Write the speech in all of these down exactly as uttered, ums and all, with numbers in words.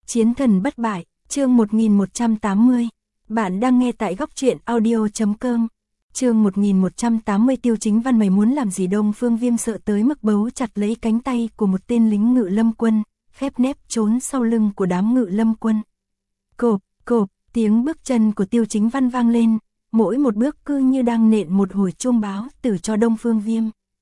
Chiến thần bất bại, chương một nghìn một trăm tám mươi. Bạn đang nghe tại góc truyện audio chấm com. Chương một nghìn một trăm tám mươi. Tiêu Chính Văn mày muốn làm gì? Đông Phương Viêm sợ tới mức bấu chặt lấy cánh tay của một tên lính ngự lâm quân, khép nép trốn sau lưng của đám ngự lâm quân. Cộp, cộp, tiếng bước chân của Tiêu Chính Văn vang lên, mỗi một bước cứ như đang nện một hồi chuông báo tử cho Đông Phương Viêm.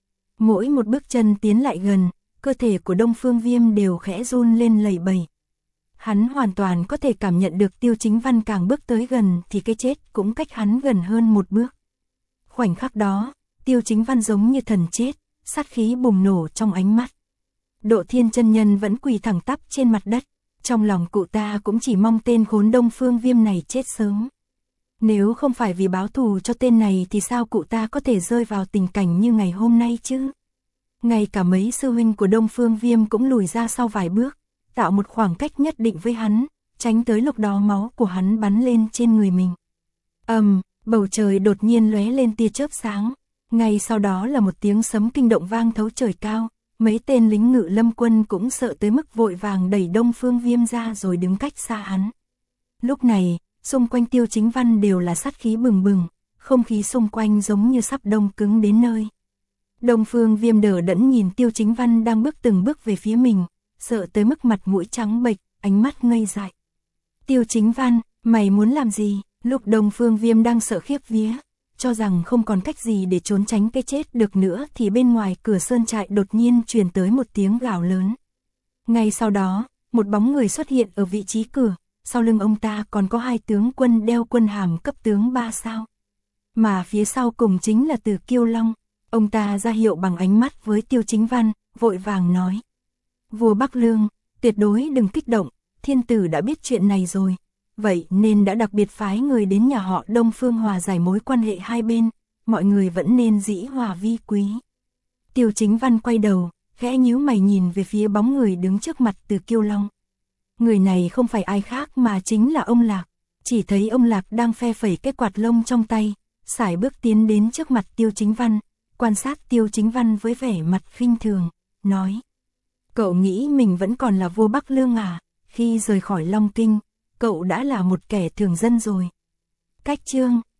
Mỗi một bước chân tiến lại gần, cơ thể của Đông Phương Viêm đều khẽ run lên lẩy bẩy. Hắn hoàn toàn có thể cảm nhận được Tiêu Chính Văn càng bước tới gần thì cái chết cũng cách hắn gần hơn một bước. Khoảnh khắc đó, Tiêu Chính Văn giống như thần chết, sát khí bùng nổ trong ánh mắt. Độ Thiên chân nhân vẫn quỳ thẳng tắp trên mặt đất, trong lòng cụ ta cũng chỉ mong tên khốn Đông Phương Viêm này chết sớm. Nếu không phải vì báo thù cho tên này thì sao cụ ta có thể rơi vào tình cảnh như ngày hôm nay chứ? Ngay cả mấy sư huynh của Đông Phương Viêm cũng lùi ra sau vài bước, tạo một khoảng cách nhất định với hắn, tránh tới lúc đó máu của hắn bắn lên trên người mình. Ầm, um, bầu trời đột nhiên lóe lên tia chớp sáng, ngay sau đó là một tiếng sấm kinh động vang thấu trời cao, mấy tên lính ngự lâm quân cũng sợ tới mức vội vàng đẩy Đông Phương Viêm ra rồi đứng cách xa hắn. Lúc này, xung quanh Tiêu Chính Văn đều là sát khí bừng bừng, không khí xung quanh giống như sắp đông cứng đến nơi. Đông Phương Viêm đờ đẫn nhìn Tiêu Chính Văn đang bước từng bước về phía mình, sợ tới mức mặt mũi trắng bệch, ánh mắt ngây dại. Tiêu Chính Văn, mày muốn làm gì? Lúc Đông Phương Viêm đang sợ khiếp vía, cho rằng không còn cách gì để trốn tránh cái chết được nữa thì bên ngoài cửa sơn trại đột nhiên truyền tới một tiếng gào lớn. Ngay sau đó, một bóng người xuất hiện ở vị trí cửa, sau lưng ông ta còn có hai tướng quân đeo quân hàm cấp tướng ba sao. Mà phía sau cùng chính là Từ Kiêu Long, ông ta ra hiệu bằng ánh mắt với Tiêu Chính Văn, vội vàng nói. Vua Bắc Lương, tuyệt đối đừng kích động, thiên tử đã biết chuyện này rồi, vậy nên đã đặc biệt phái người đến nhà họ Đông Phương hòa giải mối quan hệ hai bên, mọi người vẫn nên dĩ hòa vi quý. Tiêu Chính Văn quay đầu, khẽ nhíu mày nhìn về phía bóng người đứng trước mặt Từ Kiêu Long. Người này không phải ai khác mà chính là ông Lạc, chỉ thấy ông Lạc đang phe phẩy cái quạt lông trong tay, sải bước tiến đến trước mặt Tiêu Chính Văn, quan sát Tiêu Chính Văn với vẻ mặt khinh thường, nói. Cậu nghĩ mình vẫn còn là vua Bắc Lương à? Khi rời khỏi Long Kinh, cậu đã là một kẻ thường dân rồi. Cách chương